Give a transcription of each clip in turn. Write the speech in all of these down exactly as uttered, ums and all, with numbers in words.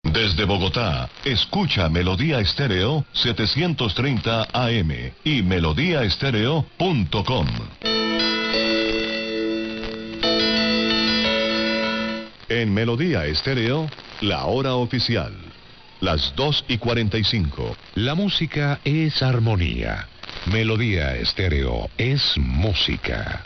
Desde Bogotá, escucha Melodía Estéreo setecientos treinta A M y melodía estéreo punto com. En Melodía Estéreo, la hora oficial, las dos y cuarenta y cinco. La música es armonía. Melodía Estéreo es música.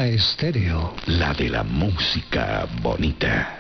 Estéreo. La de la música bonita.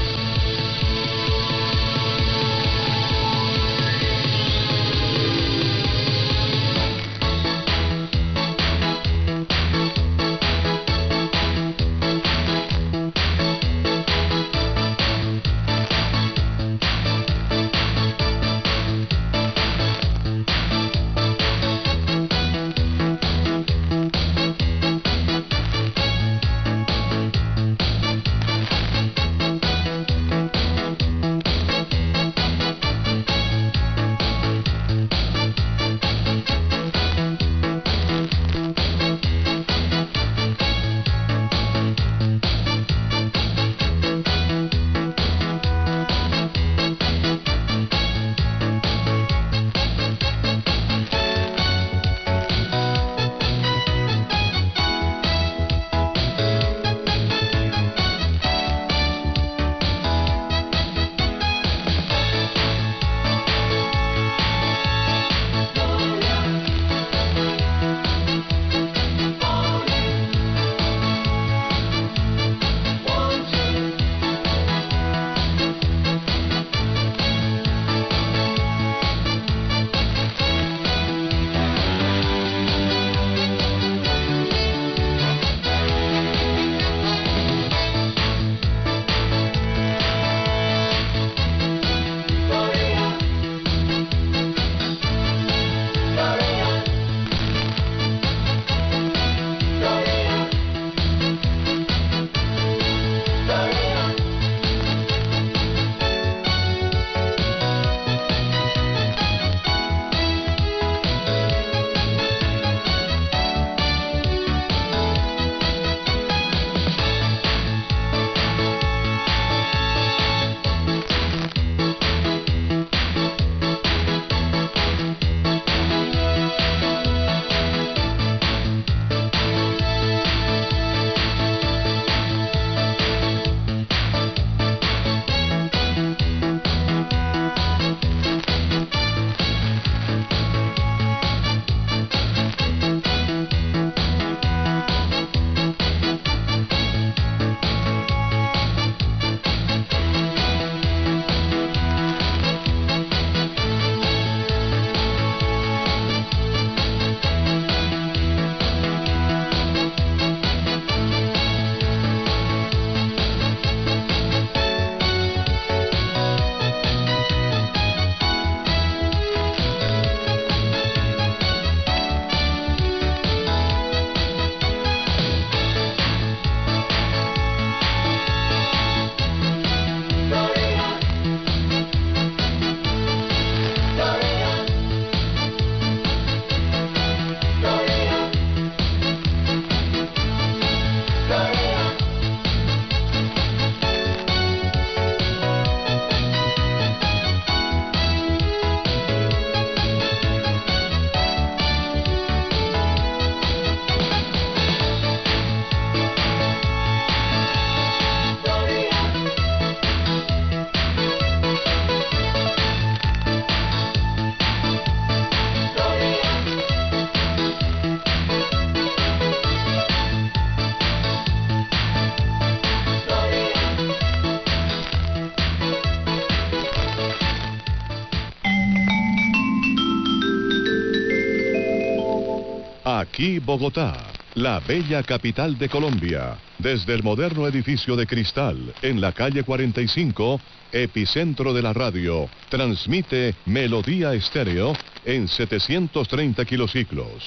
Aquí Bogotá, la bella capital de Colombia. Desde el moderno edificio de cristal, en la calle cuarenta y cinco, epicentro de la radio, transmite Melodía Estéreo en setecientos treinta kilociclos.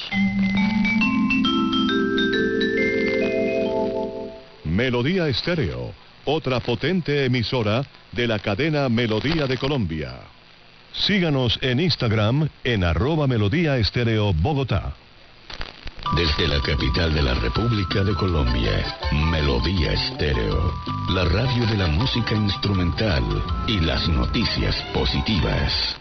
Melodía Estéreo, otra potente emisora de la cadena Melodía de Colombia. Síganos en Instagram en arroba Melodía Estéreo Bogotá. Desde la capital de la República de Colombia, Melodía Estéreo, la radio de la música instrumental y las noticias positivas.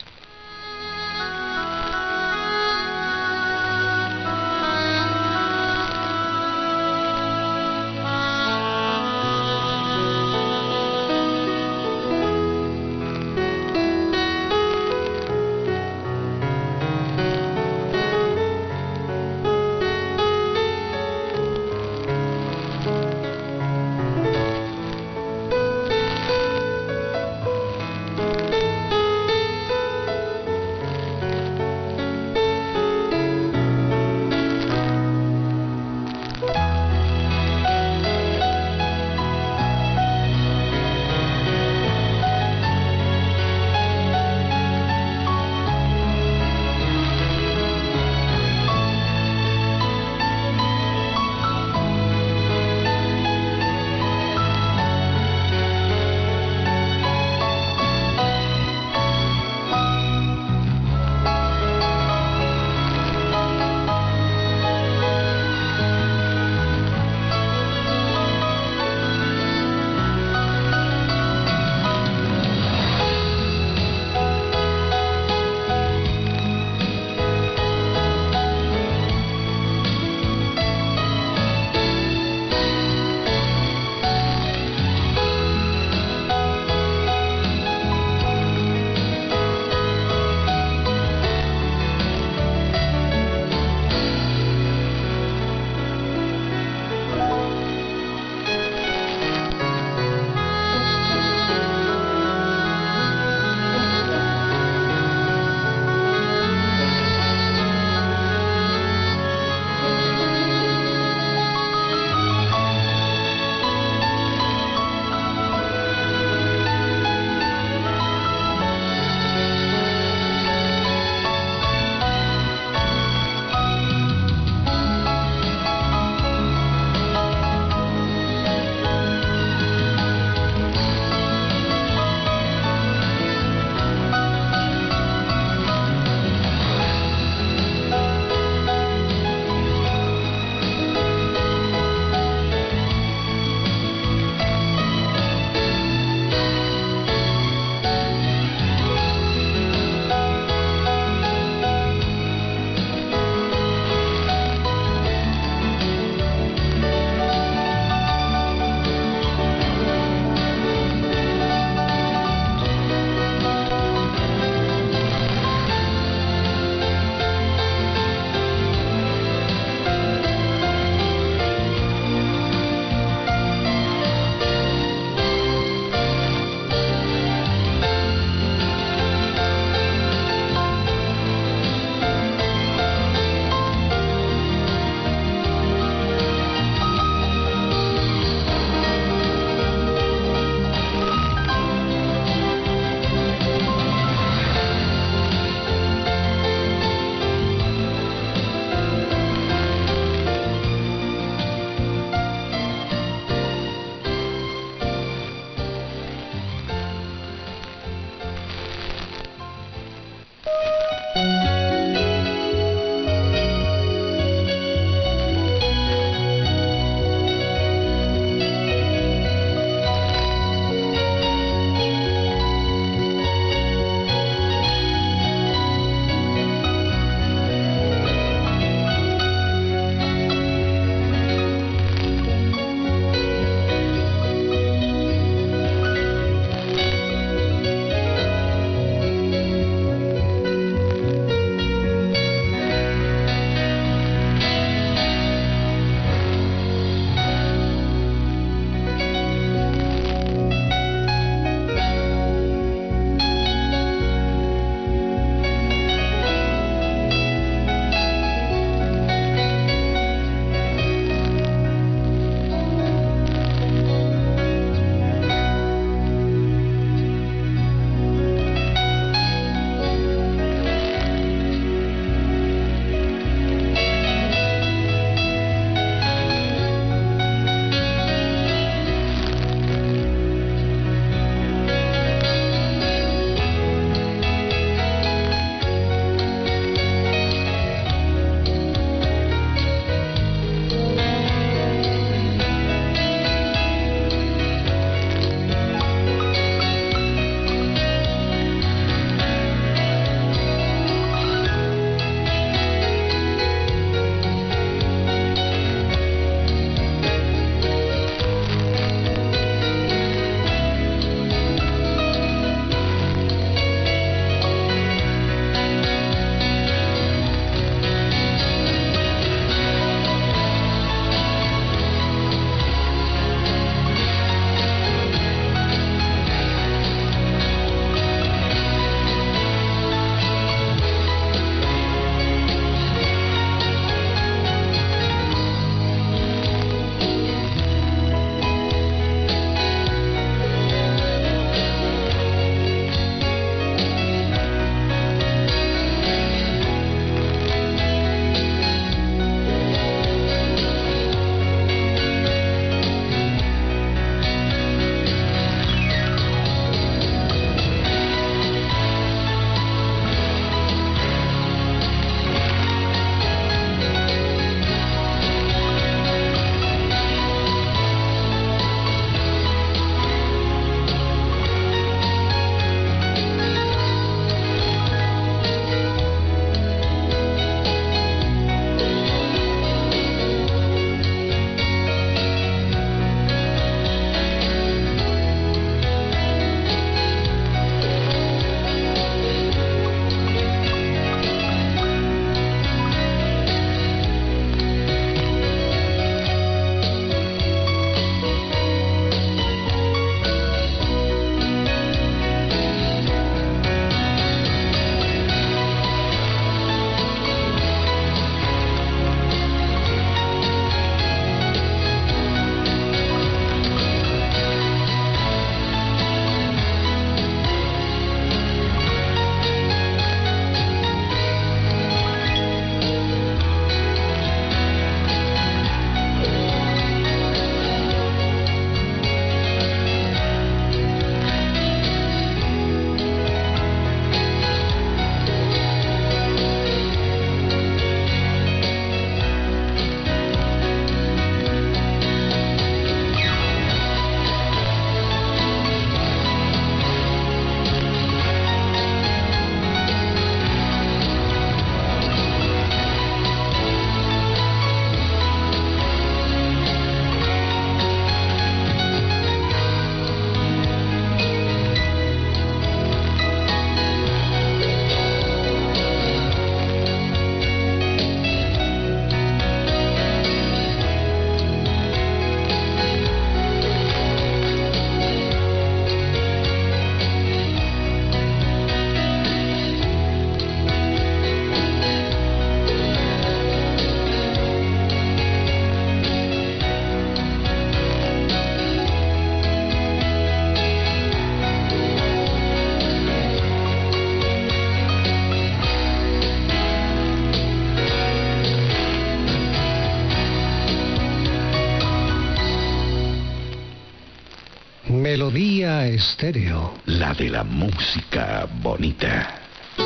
Melodía Estéreo. La de la música bonita.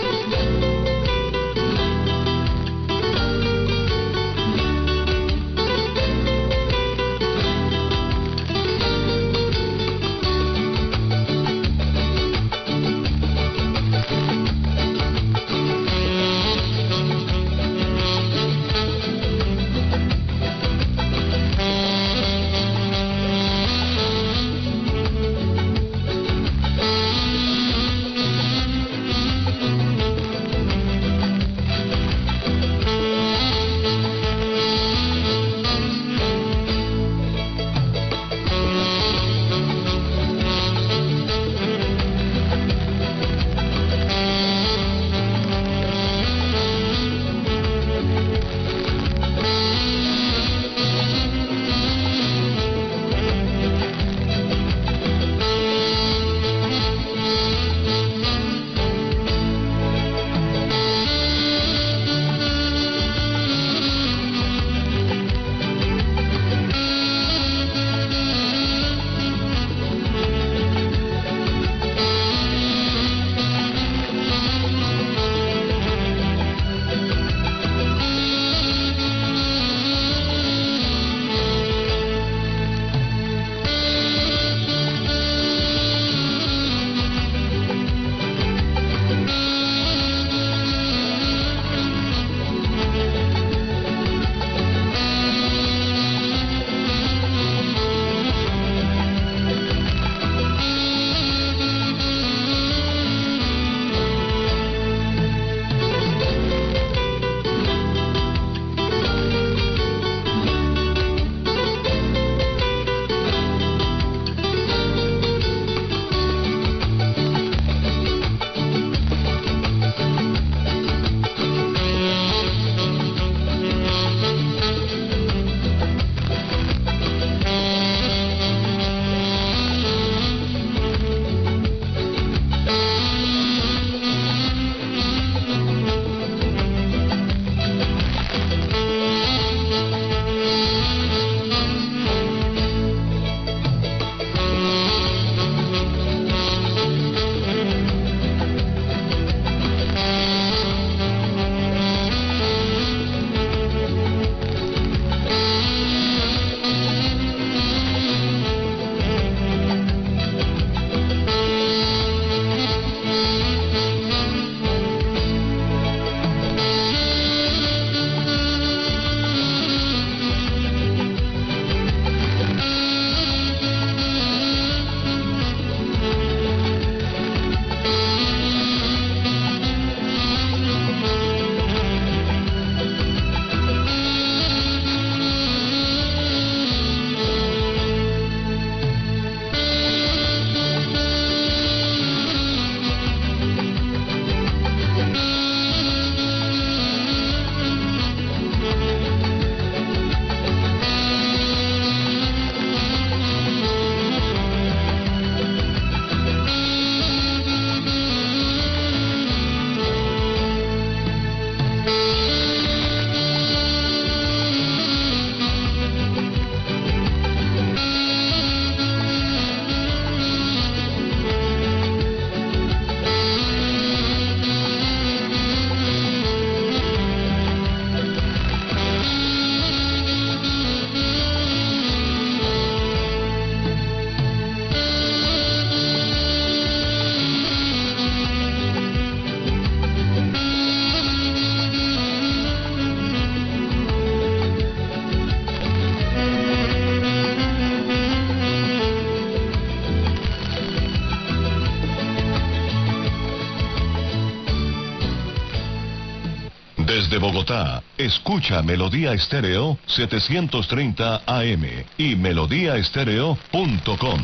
Desde Bogotá, escucha Melodía Estéreo setecientos treinta A M y melodía estéreo punto com.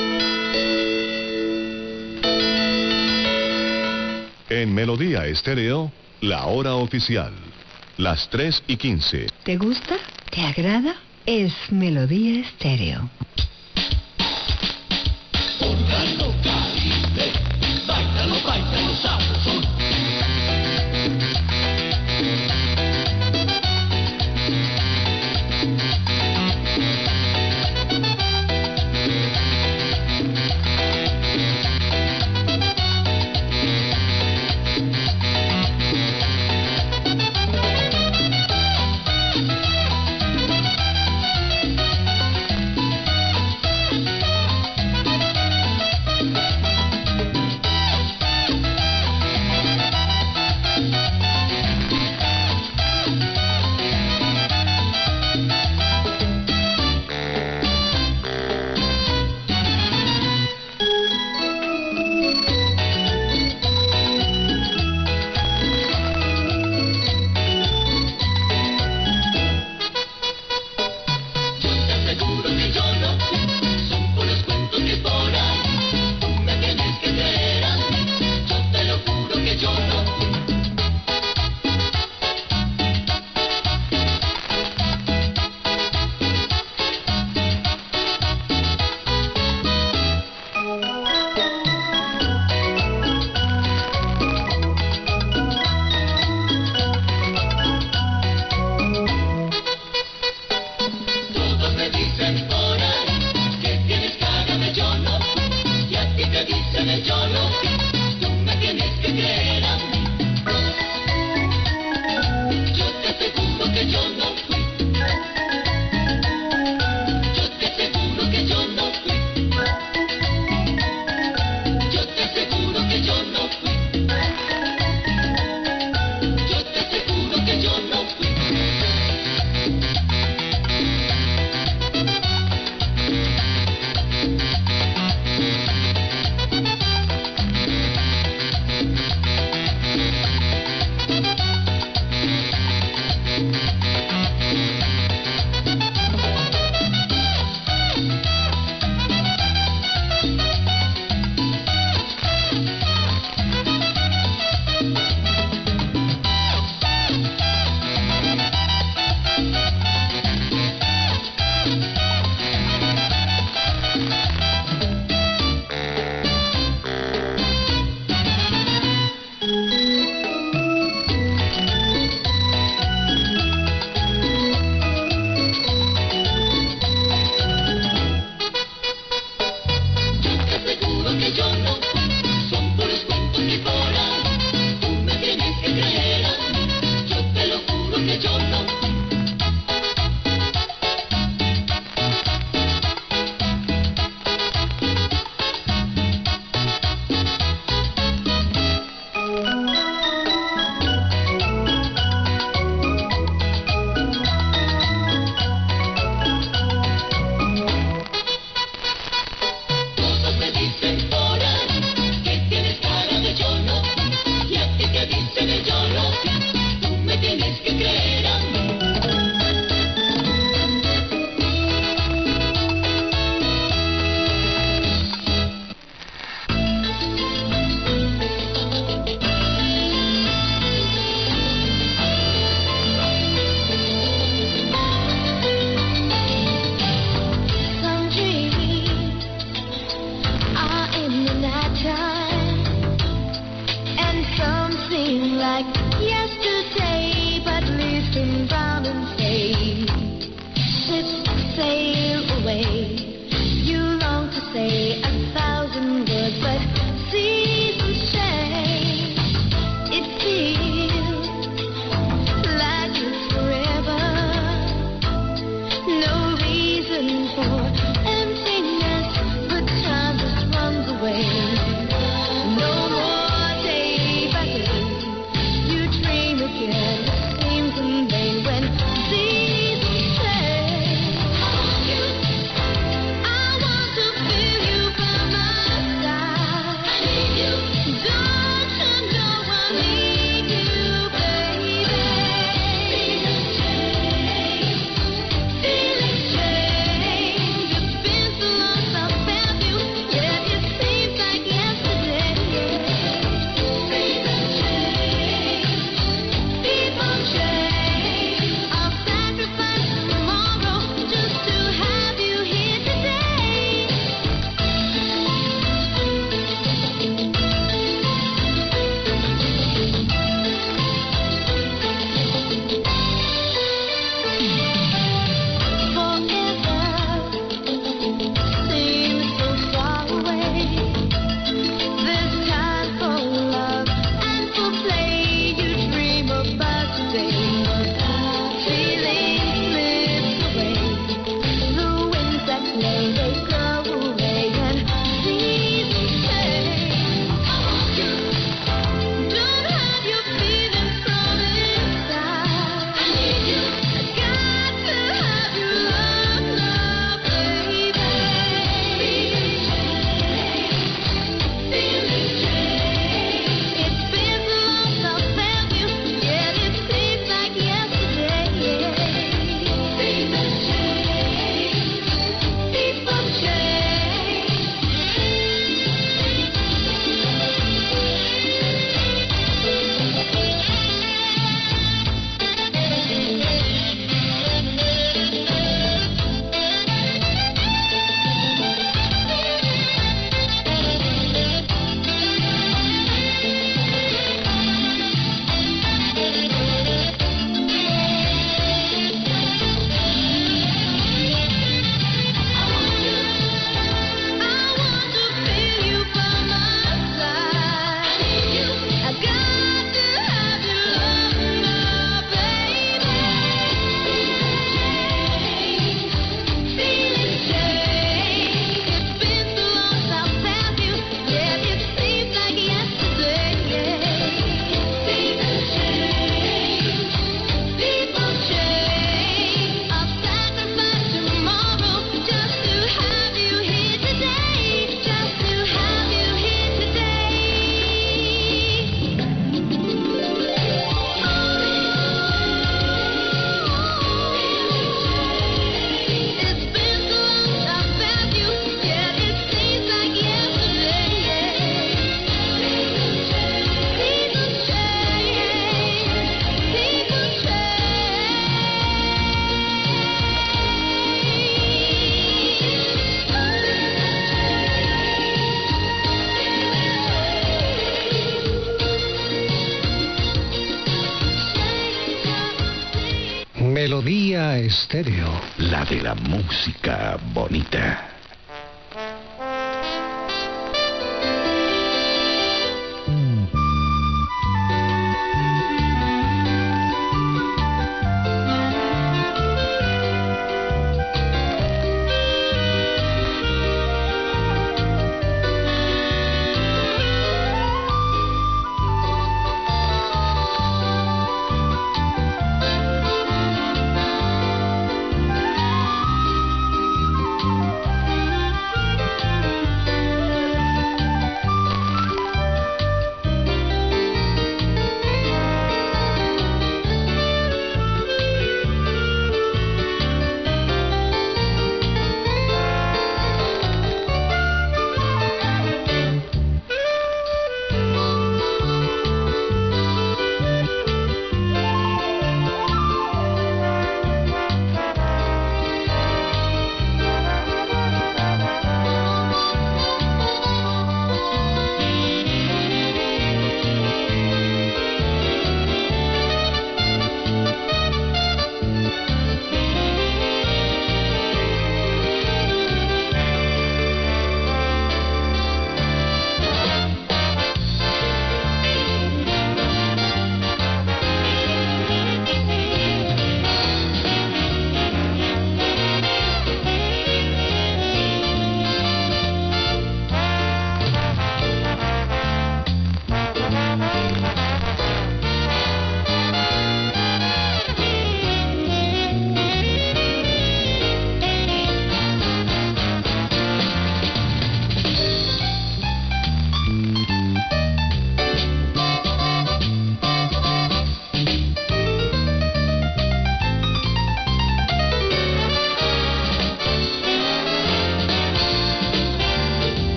En Melodía Estéreo, la hora oficial, las tres y quince. ¿Te gusta? ¿Te agrada? Es Melodía Estéreo. Órgano Caribe, báilalo, báilalo, sabrosón. Melodía Estéreo. La de la música bonita.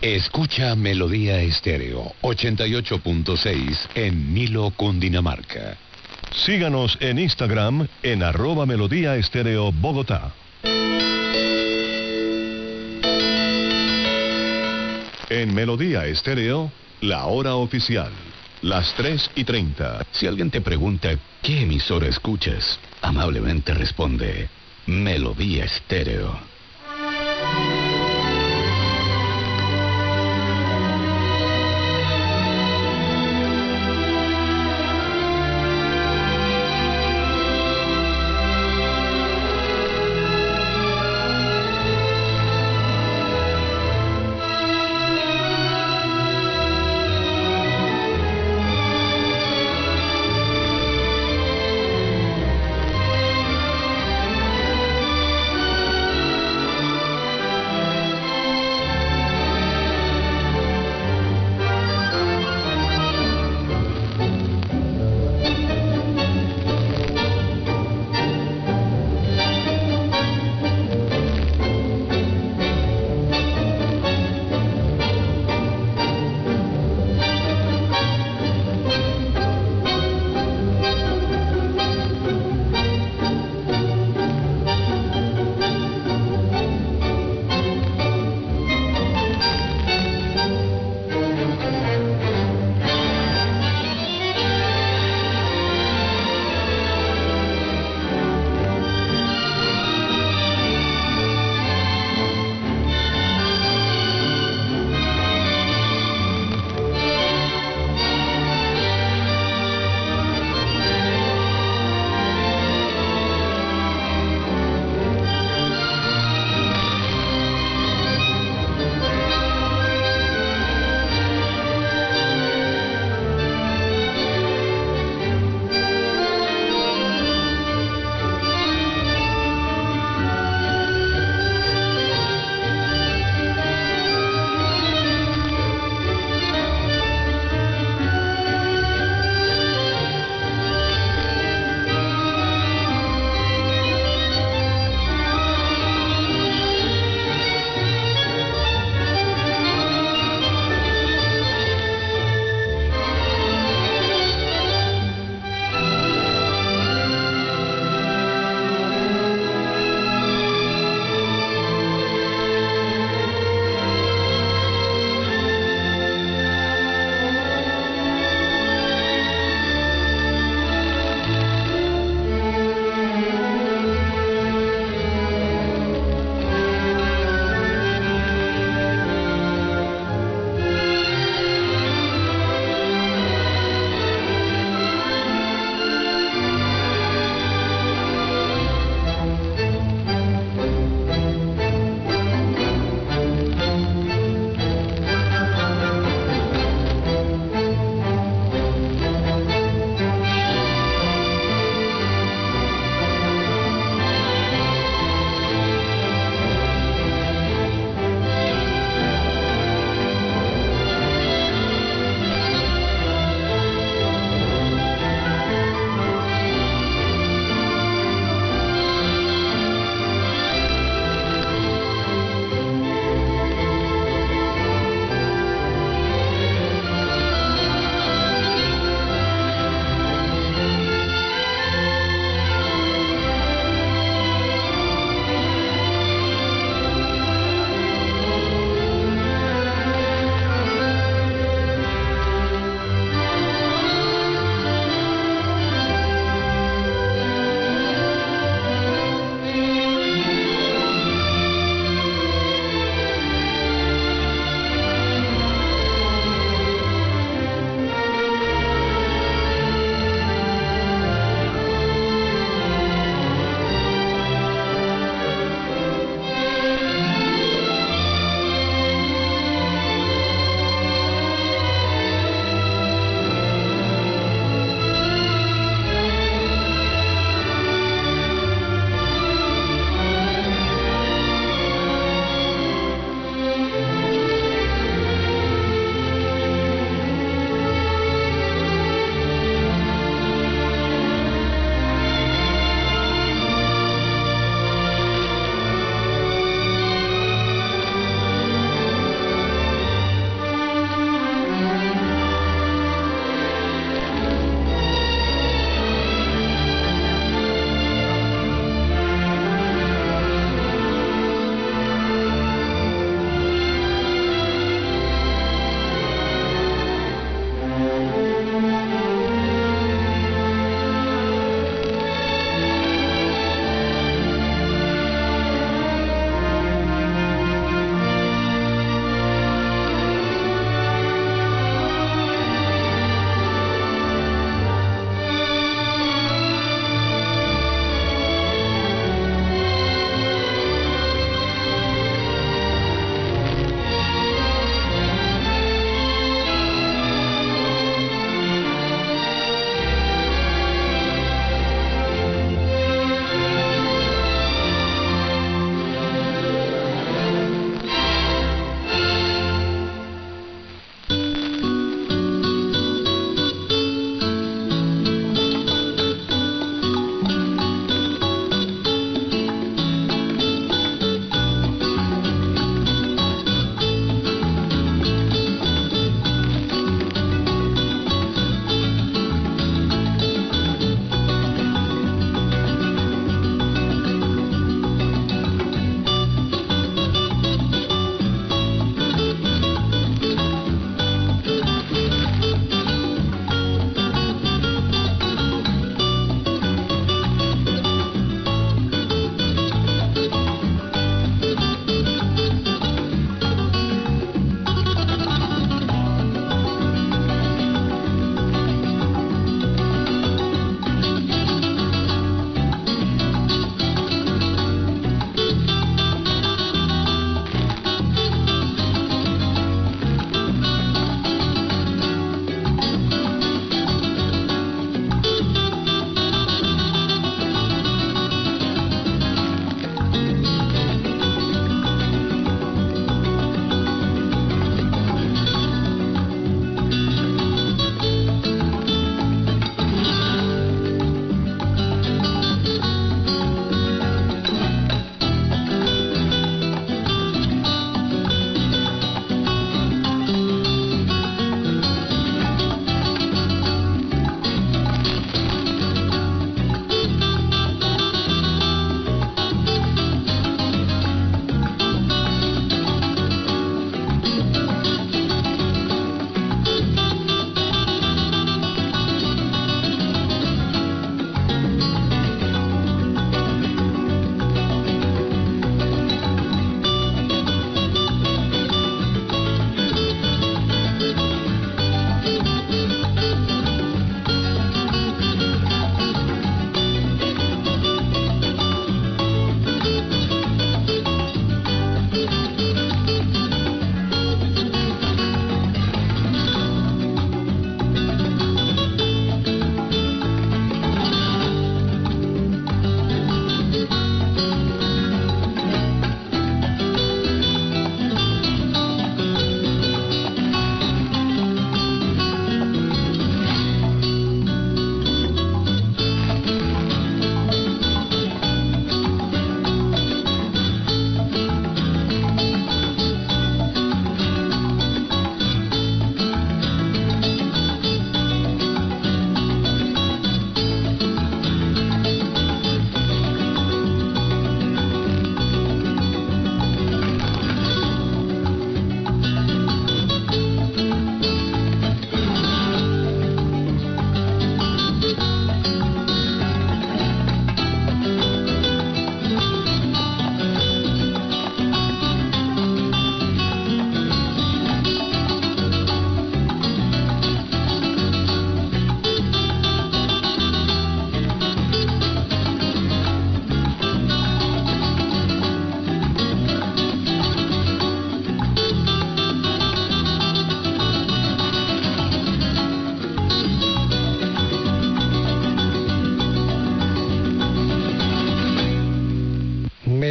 Escucha Melodía Estéreo ochenta y ocho punto seis en Nilo, Cundinamarca. Síganos en Instagram en arroba Melodía Estéreo Bogotá. En Melodía Estéreo, la hora oficial, las tres y treinta. Si alguien te pregunta qué emisora escuchas, amablemente responde Melodía Estéreo.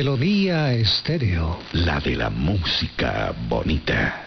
Melodía Estéreo. La de la música bonita.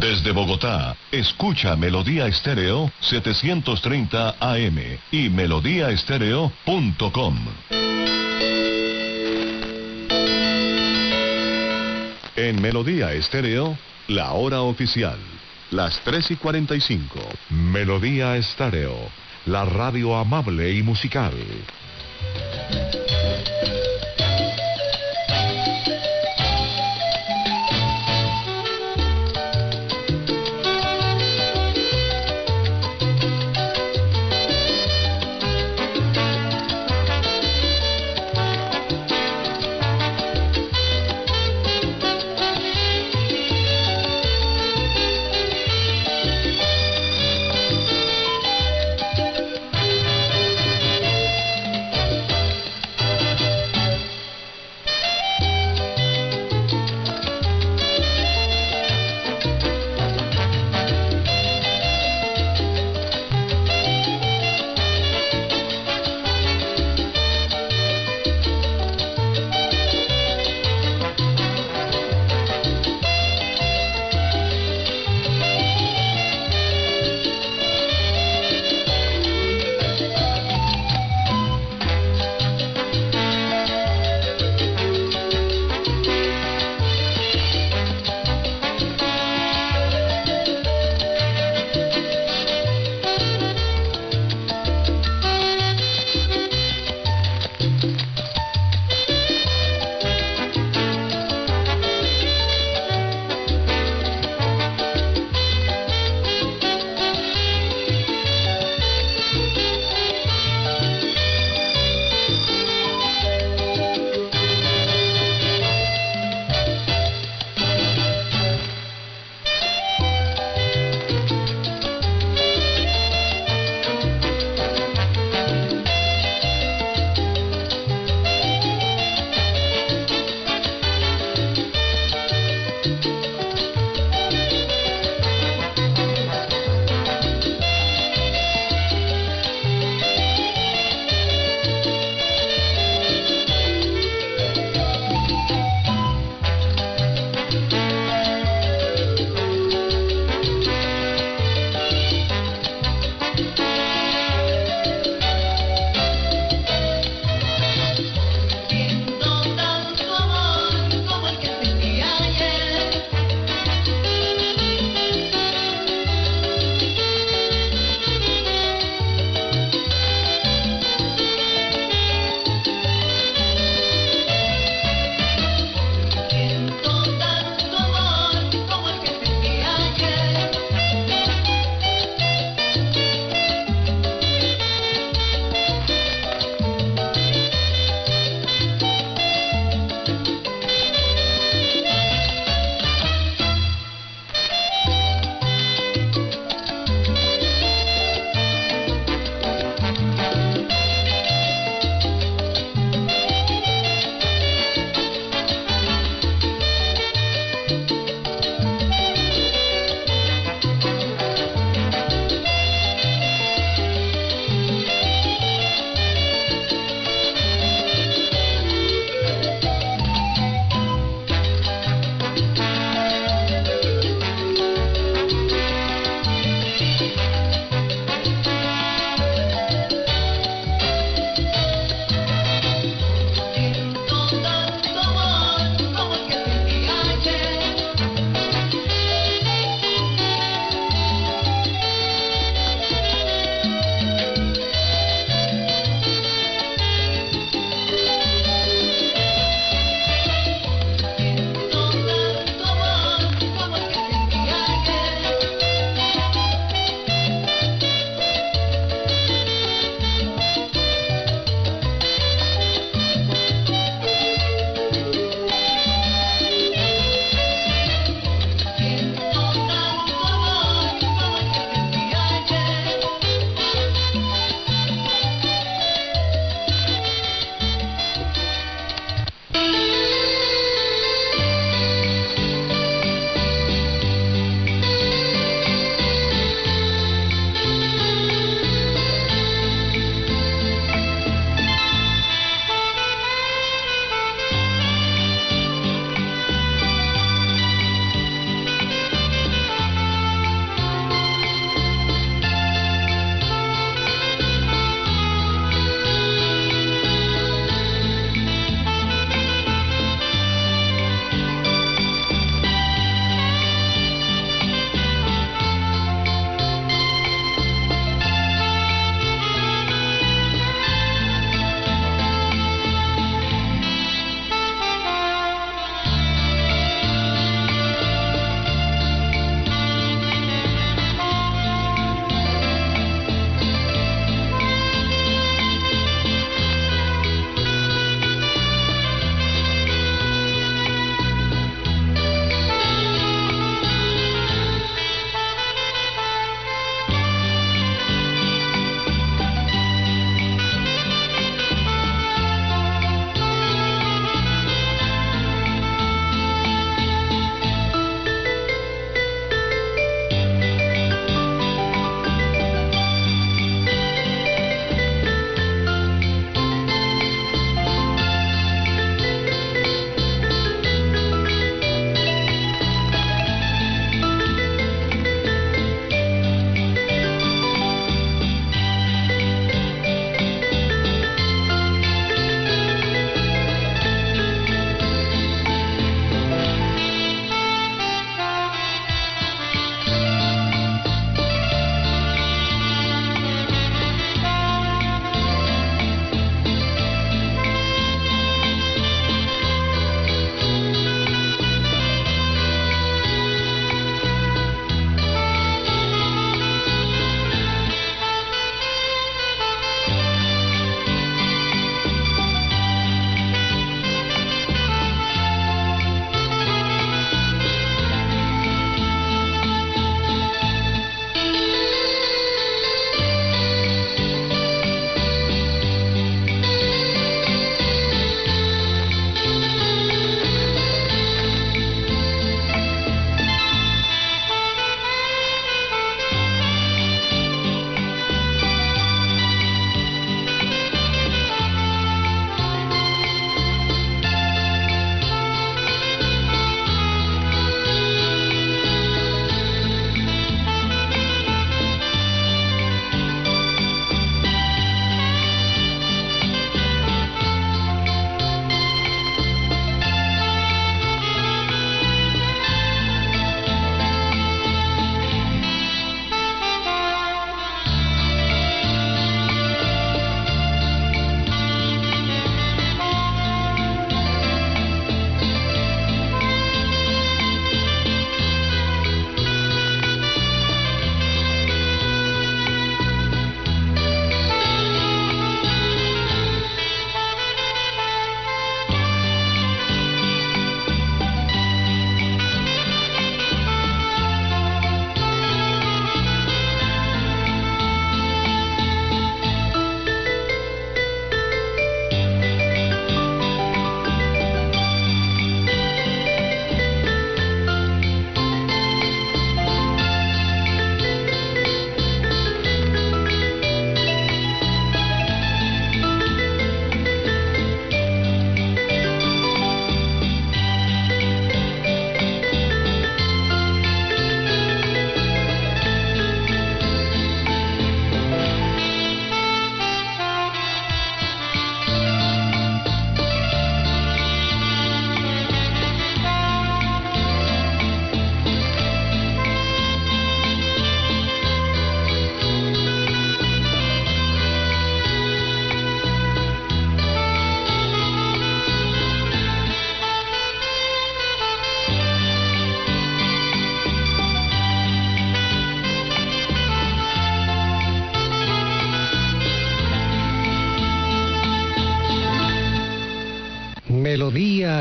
Desde Bogotá, escucha Melodía Estéreo setecientos treinta A M y melodía estéreo punto com. En Melodía Estéreo, la hora oficial, las tres y cuarenta y cinco. Melodía Estéreo, la radio amable y musical.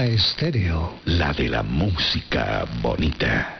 Melodía Estéreo. La de la música bonita.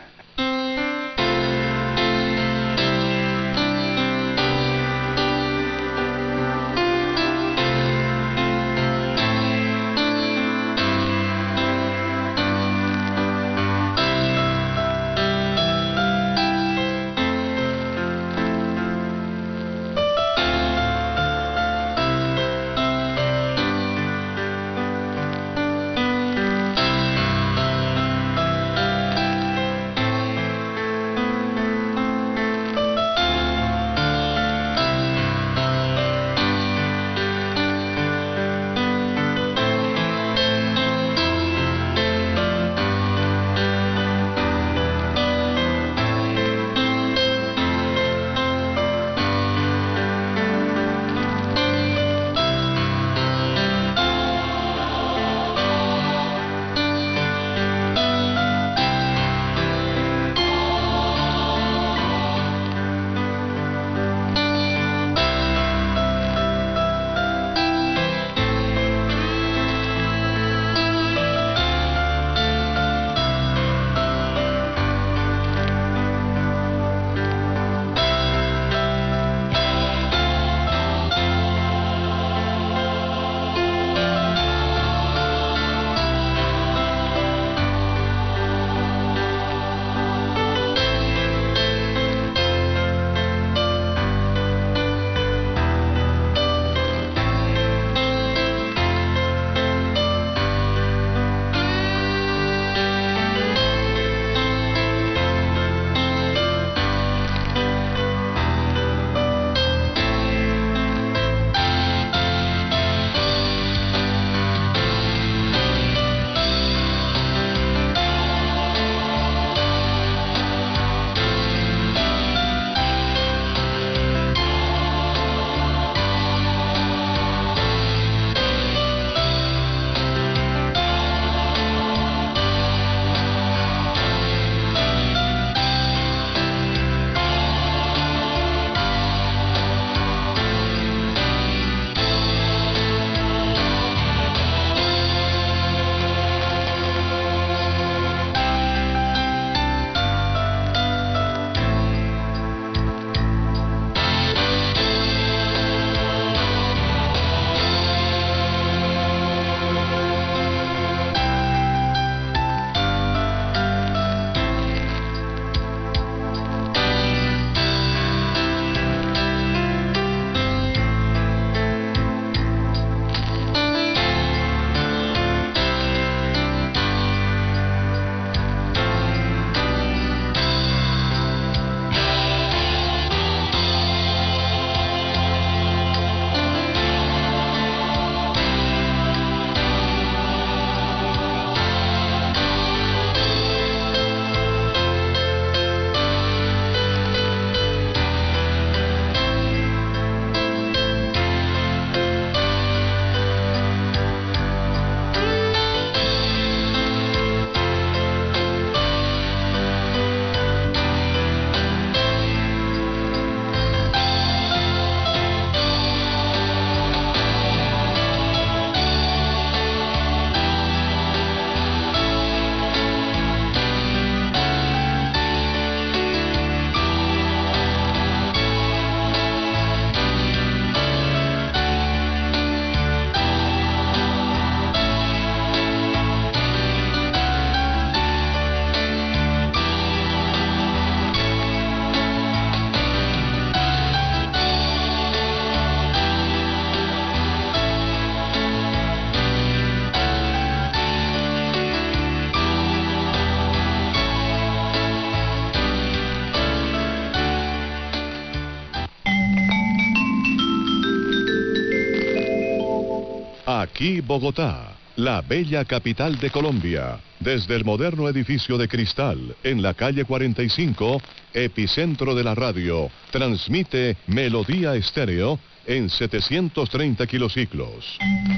Aquí Bogotá, la bella capital de Colombia. Desde el moderno edificio de cristal, en la calle cuarenta y cinco, epicentro de la radio, transmite Melodía Estéreo en setecientos treinta kilociclos.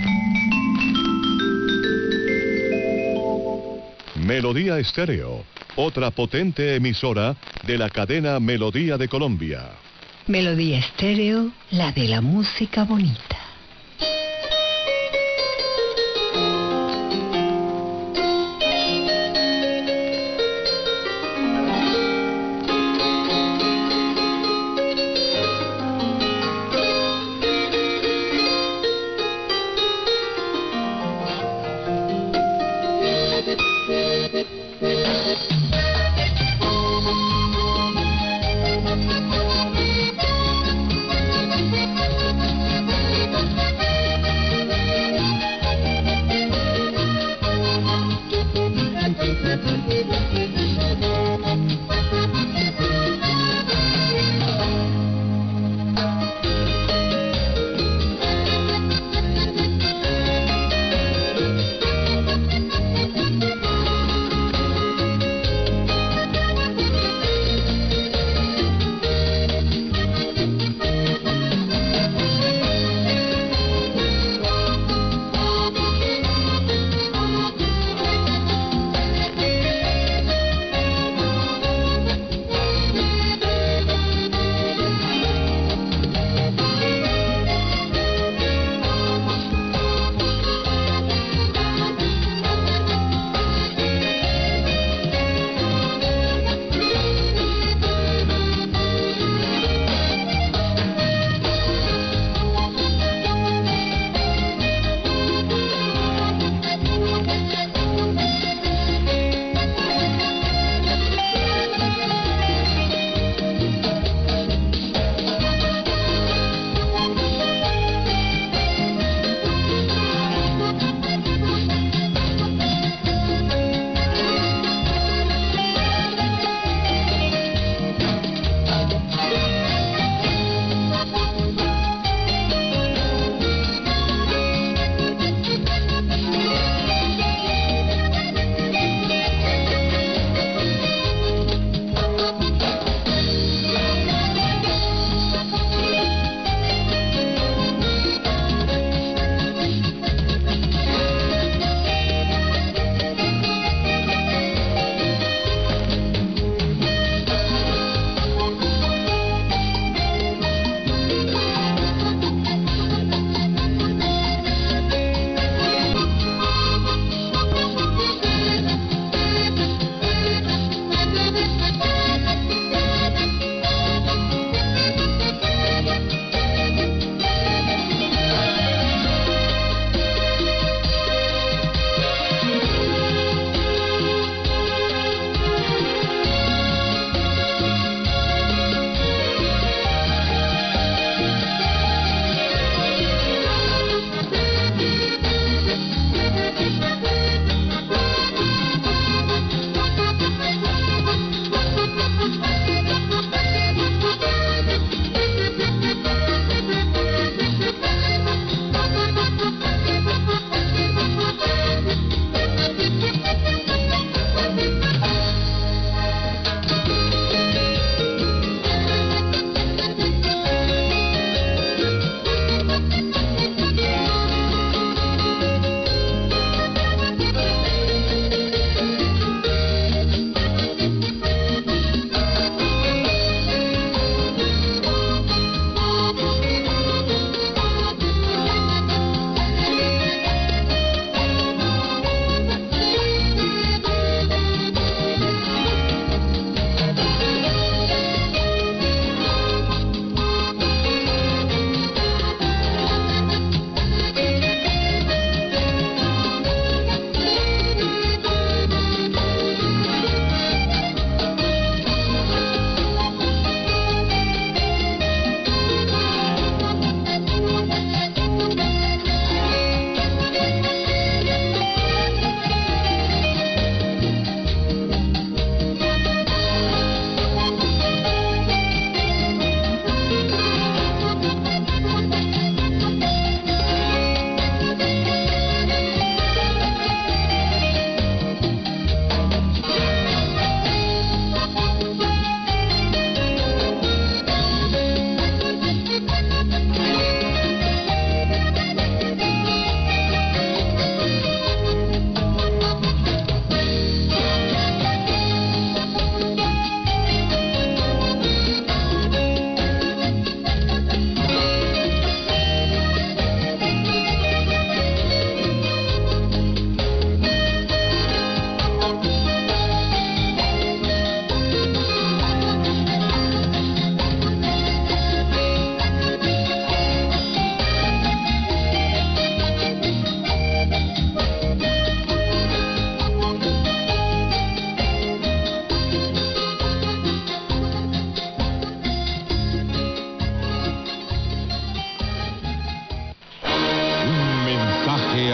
Melodía Estéreo, otra potente emisora de la cadena Melodía de Colombia. Melodía Estéreo, la de la música bonita.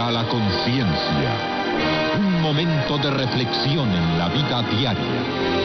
a la conciencia. Un momento de reflexión en la vida diaria.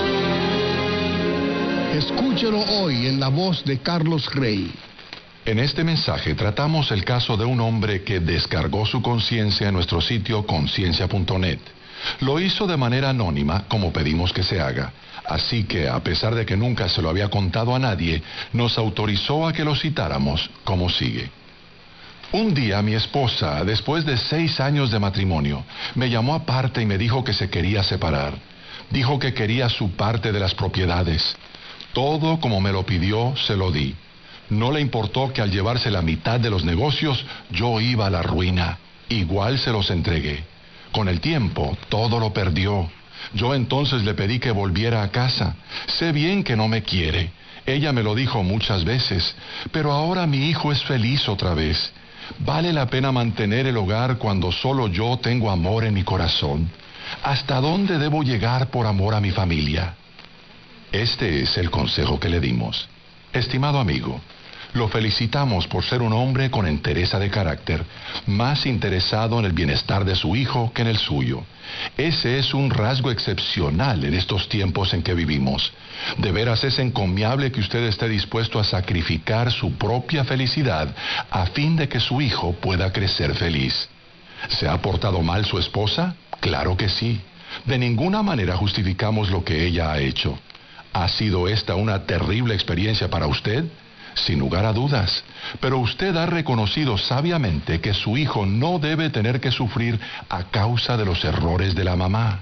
Escúchelo hoy en la voz de Carlos Rey. En este mensaje tratamos el caso de un hombre que descargó su conciencia en nuestro sitio conciencia punto net. Lo hizo de manera anónima, como pedimos que se haga. Así que, a pesar de que nunca se lo había contado a nadie, nos autorizó a que lo citáramos como sigue. Un día mi esposa, después de seis años de matrimonio, me llamó aparte y me dijo que se quería separar. Dijo que quería su parte de las propiedades. Todo como me lo pidió, se lo di. No le importó que al llevarse la mitad de los negocios, yo iba a la ruina. Igual se los entregué. Con el tiempo, todo lo perdió. Yo entonces le pedí que volviera a casa. Sé bien que no me quiere. Ella me lo dijo muchas veces. Pero ahora mi hijo es feliz otra vez. ¿Vale la pena mantener el hogar cuando solo yo tengo amor en mi corazón? ¿Hasta dónde debo llegar por amor a mi familia? Este es el consejo que le dimos. Estimado amigo, lo felicitamos por ser un hombre con entereza de carácter, más interesado en el bienestar de su hijo que en el suyo. Ese es un rasgo excepcional en estos tiempos en que vivimos. De veras es encomiable que usted esté dispuesto a sacrificar su propia felicidad a fin de que su hijo pueda crecer feliz. ¿Se ha portado mal su esposa? Claro que sí. De ninguna manera justificamos lo que ella ha hecho. ¿Ha sido esta una terrible experiencia para usted? Sin lugar a dudas. Pero usted ha reconocido sabiamente que su hijo no debe tener que sufrir a causa de los errores de la mamá.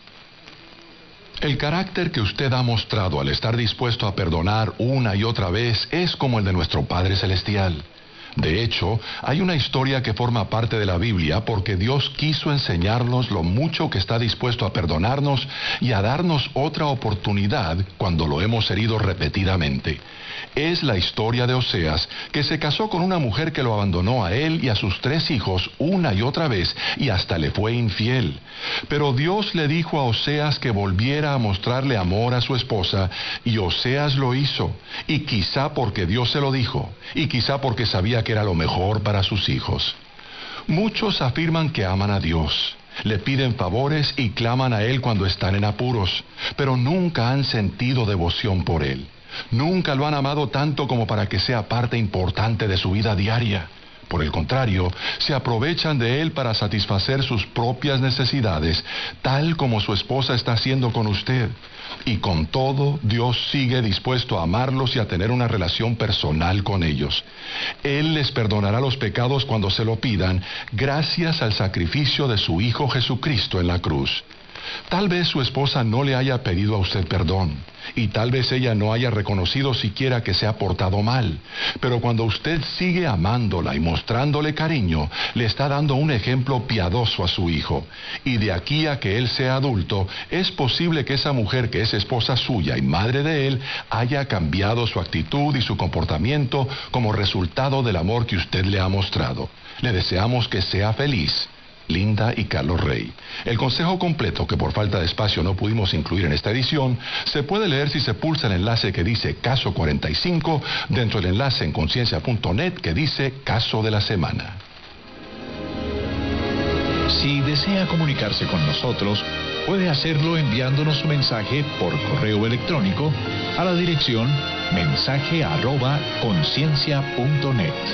El carácter que usted ha mostrado al estar dispuesto a perdonar una y otra vez es como el de nuestro Padre Celestial. De hecho, hay una historia que forma parte de la Biblia porque Dios quiso enseñarnos lo mucho que está dispuesto a perdonarnos y a darnos otra oportunidad cuando lo hemos herido repetidamente. Es la historia de Oseas, que se casó con una mujer que lo abandonó a él y a sus tres hijos una y otra vez y hasta le fue infiel. Pero Dios le dijo a Oseas que volviera a mostrarle amor a su esposa y Oseas lo hizo. Y quizá porque Dios se lo dijo, y quizá porque sabía que era lo mejor para sus hijos. Muchos afirman que aman a Dios. Le piden favores y claman a Él cuando están en apuros, pero nunca han sentido devoción por Él. Nunca lo han amado tanto como para que sea parte importante de su vida diaria. Por el contrario, se aprovechan de Él para satisfacer sus propias necesidades, tal como su esposa está haciendo con usted. Y con todo, Dios sigue dispuesto a amarlos y a tener una relación personal con ellos. Él les perdonará los pecados cuando se lo pidan, gracias al sacrificio de su Hijo Jesucristo en la cruz. Tal vez su esposa no le haya pedido a usted perdón, y tal vez ella no haya reconocido siquiera que se ha portado mal, pero cuando usted sigue amándola y mostrándole cariño, le está dando un ejemplo piadoso a su hijo, y de aquí a que él sea adulto, es posible que esa mujer que es esposa suya y madre de él, haya cambiado su actitud y su comportamiento como resultado del amor que usted le ha mostrado. Le deseamos que sea feliz. Linda y Carlos Rey. El consejo completo, que por falta de espacio no pudimos incluir en esta edición, se puede leer si se pulsa el enlace que dice Caso cuarenta y cinco dentro del enlace en conciencia punto net que dice Caso de la Semana. Si desea comunicarse con nosotros, puede hacerlo enviándonos un mensaje por correo electrónico a la dirección mensaje arroba conciencia punto net.